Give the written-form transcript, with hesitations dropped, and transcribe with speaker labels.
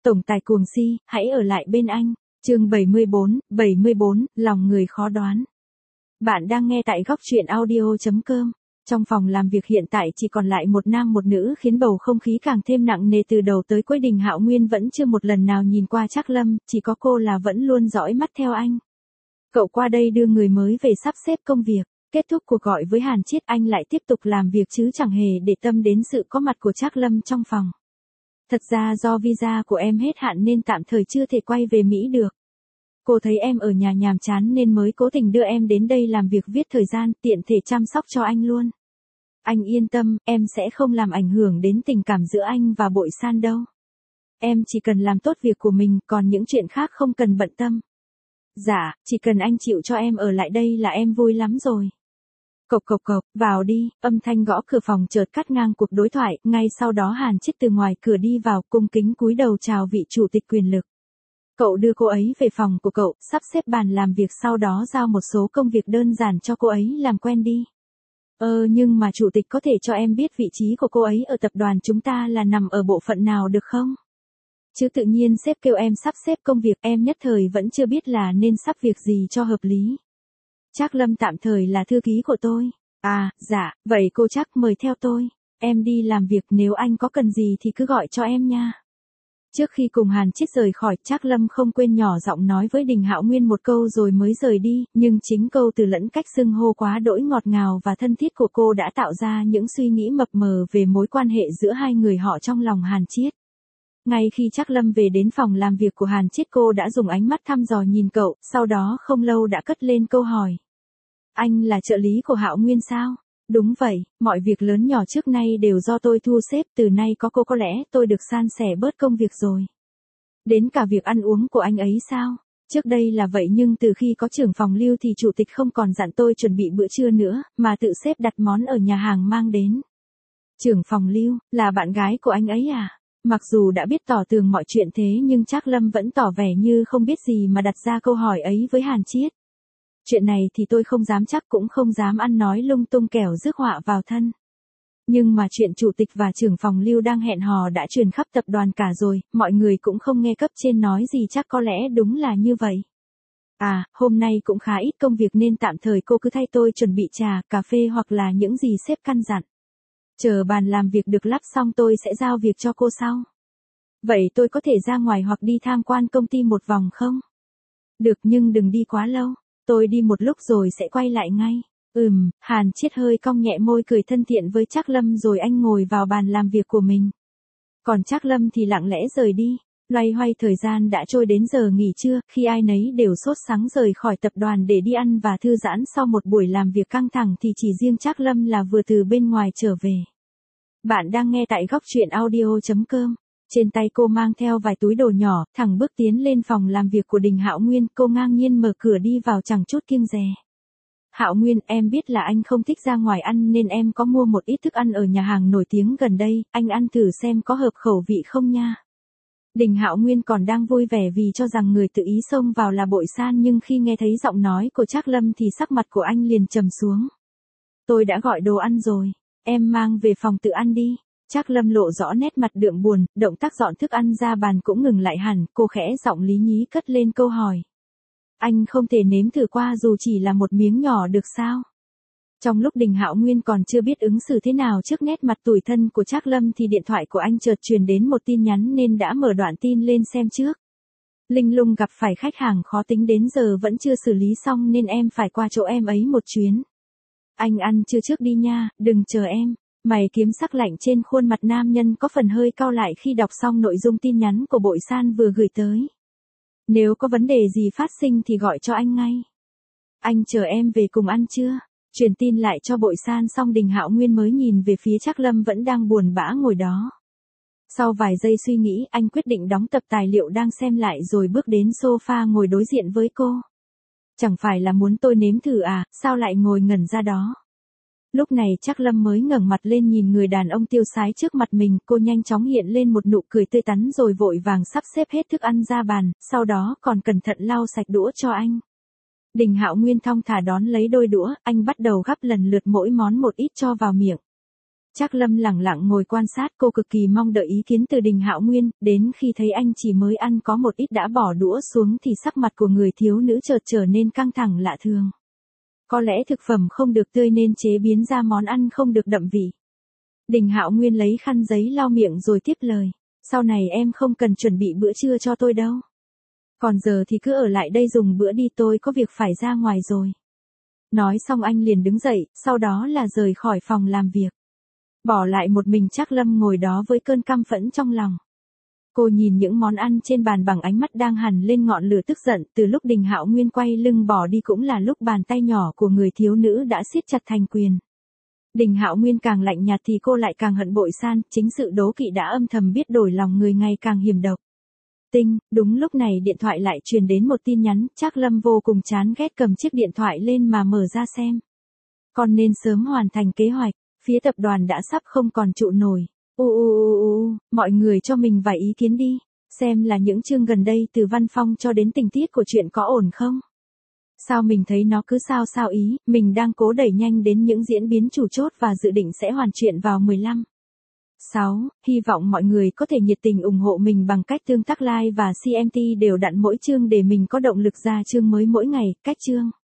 Speaker 1: Tổng tài cuồng si, hãy ở lại bên anh. Chương 74, lòng người khó đoán. Bạn đang nghe tại góc truyện audio.com. Trong phòng làm việc hiện tại chỉ còn lại một nam một nữ khiến bầu không khí càng thêm nặng nề từ đầu tới cuối. Đình Hạo Nguyên vẫn chưa một lần nào nhìn qua Trác Lâm, chỉ có cô là vẫn luôn dõi mắt theo anh. Cậu qua đây đưa người mới về sắp xếp công việc. Kết thúc cuộc gọi với Hàn Chiết, anh lại tiếp tục làm việc chứ chẳng hề để tâm đến sự có mặt của Trác Lâm trong phòng. Thật ra do visa của em hết hạn nên tạm thời chưa thể quay về Mỹ được. Cô thấy em ở nhà nhàm chán nên mới cố tình đưa em đến đây làm việc viết thời gian, tiện thể chăm sóc cho anh luôn. Anh yên tâm, em sẽ không làm ảnh hưởng đến tình cảm giữa anh và Bội San đâu. Em chỉ cần làm tốt việc của mình, còn những chuyện khác không cần bận tâm. Dạ, chỉ cần anh chịu cho em ở lại đây là em vui lắm rồi. Cộc cộc cộc, vào đi, âm thanh gõ cửa phòng chợt cắt ngang cuộc đối thoại, ngay sau đó Hàn Chiết từ ngoài cửa đi vào, cung kính cúi đầu chào vị chủ tịch quyền lực. Cậu đưa cô ấy về phòng của cậu, sắp xếp bàn làm việc, sau đó giao một số công việc đơn giản cho cô ấy làm quen đi. Nhưng mà chủ tịch có thể cho em biết vị trí của cô ấy ở tập đoàn chúng ta là nằm ở bộ phận nào được không? Chứ tự nhiên sếp kêu em sắp xếp công việc, em nhất thời vẫn chưa biết là nên sắp việc gì cho hợp lý. Trác Lâm tạm thời là thư ký của tôi. À, dạ, vậy cô Trác mời theo tôi. Em đi làm việc, nếu anh có cần gì thì cứ gọi cho em nha. Trước khi cùng Hàn Chiết rời khỏi, Trác Lâm không quên nhỏ giọng nói với Đình Hạo Nguyên một câu rồi mới rời đi, nhưng chính câu từ lẫn cách xưng hô quá đỗi ngọt ngào và thân thiết của cô đã tạo ra những suy nghĩ mập mờ về mối quan hệ giữa hai người họ trong lòng Hàn Chiết. Ngay khi Trác Lâm về đến phòng làm việc của Hàn Chiết, cô đã dùng ánh mắt thăm dò nhìn cậu, sau đó không lâu đã cất lên câu hỏi. Anh là trợ lý của Hạo Nguyên sao? Đúng vậy, mọi việc lớn nhỏ trước nay đều do tôi thu xếp, từ nay có cô có lẽ tôi được san sẻ bớt công việc rồi. Đến cả việc ăn uống của anh ấy sao? Trước đây là vậy nhưng từ khi có trưởng phòng Lưu thì chủ tịch không còn dặn tôi chuẩn bị bữa trưa nữa, mà tự xếp đặt món ở nhà hàng mang đến. Trưởng phòng Lưu, là bạn gái của anh ấy à? Mặc dù đã biết tỏ tường mọi chuyện thế nhưng Trác Lâm vẫn tỏ vẻ như không biết gì mà đặt ra câu hỏi ấy với Hàn Chiết. Chuyện này thì tôi không dám chắc, cũng không dám ăn nói lung tung kẻo rước họa vào thân. Nhưng mà chuyện chủ tịch và trưởng phòng Lưu đang hẹn hò đã truyền khắp tập đoàn cả rồi, mọi người cũng không nghe cấp trên nói gì, chắc có lẽ đúng là như vậy. À, hôm nay cũng khá ít công việc nên tạm thời cô cứ thay tôi chuẩn bị trà, cà phê hoặc là những gì sếp căn dặn. Chờ bàn làm việc được lắp xong tôi sẽ giao việc cho cô sau. Vậy tôi có thể ra ngoài hoặc đi tham quan công ty một vòng không? Được, nhưng đừng đi quá lâu. Tôi đi một lúc rồi sẽ quay lại ngay. Hàn Chiết hơi cong nhẹ môi cười thân thiện với Trác Lâm rồi anh ngồi vào bàn làm việc của mình. Còn Trác Lâm thì lặng lẽ rời đi. Loay hoay thời gian đã trôi đến giờ nghỉ trưa, khi ai nấy đều sốt sắng rời khỏi tập đoàn để đi ăn và thư giãn sau một buổi làm việc căng thẳng thì chỉ riêng Trác Lâm là vừa từ bên ngoài trở về. Bạn đang nghe tại góc truyện audio.com. Trên tay cô mang theo vài túi đồ nhỏ, thẳng bước tiến lên phòng làm việc của Đình Hạo Nguyên, cô ngang nhiên mở cửa đi vào chẳng chút kiêng dè. Hạo Nguyên, em biết là anh không thích ra ngoài ăn nên em có mua một ít thức ăn ở nhà hàng nổi tiếng gần đây, anh ăn thử xem có hợp khẩu vị không nha. Đình Hạo Nguyên còn đang vui vẻ vì cho rằng người tự ý xông vào là Bội San, nhưng khi nghe thấy giọng nói của Trác Lâm thì sắc mặt của anh liền trầm xuống. Tôi đã gọi đồ ăn rồi, em mang về phòng tự ăn đi. Trác Lâm lộ rõ nét mặt đượm buồn, động tác dọn thức ăn ra bàn cũng ngừng lại hẳn, cô khẽ giọng lý nhí cất lên câu hỏi. Anh không thể nếm thử qua dù chỉ là một miếng nhỏ được sao? Trong lúc Đình Hạo Nguyên còn chưa biết ứng xử thế nào trước nét mặt tủi thân của Trác Lâm thì điện thoại của anh chợt truyền đến một tin nhắn nên đã mở đoạn tin lên xem trước. Linh Lung gặp phải khách hàng khó tính đến giờ vẫn chưa xử lý xong nên em phải qua chỗ em ấy một chuyến. Anh ăn trưa trước đi nha, đừng chờ em. Mày kiếm sắc lạnh trên khuôn mặt nam nhân có phần hơi cau lại khi đọc xong nội dung tin nhắn của Bội San vừa gửi tới. Nếu có vấn đề gì phát sinh thì gọi cho anh ngay. Anh chờ em về cùng ăn trưa. Truyền tin lại cho Bội San xong Đình Hạo Nguyên mới nhìn về phía Trác Lâm vẫn đang buồn bã ngồi đó. Sau vài giây suy nghĩ, anh quyết định đóng tập tài liệu đang xem lại rồi bước đến sofa ngồi đối diện với cô. Chẳng phải là muốn tôi nếm thử à, sao lại ngồi ngẩn ra đó? Lúc này Trác Lâm mới ngẩng mặt lên nhìn người đàn ông tiêu sái trước mặt mình, cô nhanh chóng hiện lên một nụ cười tươi tắn rồi vội vàng sắp xếp hết thức ăn ra bàn, sau đó còn cẩn thận lau sạch đũa cho anh. Đình Hạo Nguyên thong thả đón lấy đôi đũa, anh bắt đầu gắp lần lượt mỗi món một ít cho vào miệng. Trác Lâm lẳng lặng ngồi quan sát, cô cực kỳ mong đợi ý kiến từ Đình Hạo Nguyên, đến khi thấy anh chỉ mới ăn có một ít đã bỏ đũa xuống thì sắc mặt của người thiếu nữ chợt trở nên căng thẳng lạ thường. Có lẽ thực phẩm không được tươi nên chế biến ra món ăn không được đậm vị. Đình Hạo Nguyên lấy khăn giấy lau miệng rồi tiếp lời. Sau này em không cần chuẩn bị bữa trưa cho tôi đâu. Còn giờ thì cứ ở lại đây dùng bữa đi, tôi có việc phải ra ngoài rồi. Nói xong anh liền đứng dậy, sau đó là rời khỏi phòng làm việc. Bỏ lại một mình Trác Lâm ngồi đó với cơn căm phẫn trong lòng. Cô nhìn những món ăn trên bàn bằng ánh mắt đang hằn lên ngọn lửa tức giận, từ lúc Đình Hạo Nguyên quay lưng bỏ đi cũng là lúc bàn tay nhỏ của người thiếu nữ đã siết chặt thành quyền. Đình Hạo Nguyên càng lạnh nhạt thì cô lại càng hận bội san, chính sự đố kỵ đã âm thầm biết đổi lòng người ngày càng hiểm độc. Tinh, đúng lúc này điện thoại lại truyền đến một tin nhắn, Trác Lâm vô cùng chán ghét cầm chiếc điện thoại lên mà mở ra xem. Còn nên sớm hoàn thành kế hoạch, phía tập đoàn đã sắp không còn trụ nổi. Mọi người cho mình vài ý kiến đi, xem là những chương gần đây từ văn phong cho đến tình tiết của chuyện có ổn không? Sao mình thấy nó cứ sao ý, mình đang cố đẩy nhanh đến những diễn biến chủ chốt và dự định sẽ hoàn chuyện vào 15/6, hy vọng mọi người có thể nhiệt tình ủng hộ mình bằng cách tương tác like và CMT đều đặn mỗi chương để mình có động lực ra chương mới mỗi ngày, cách chương.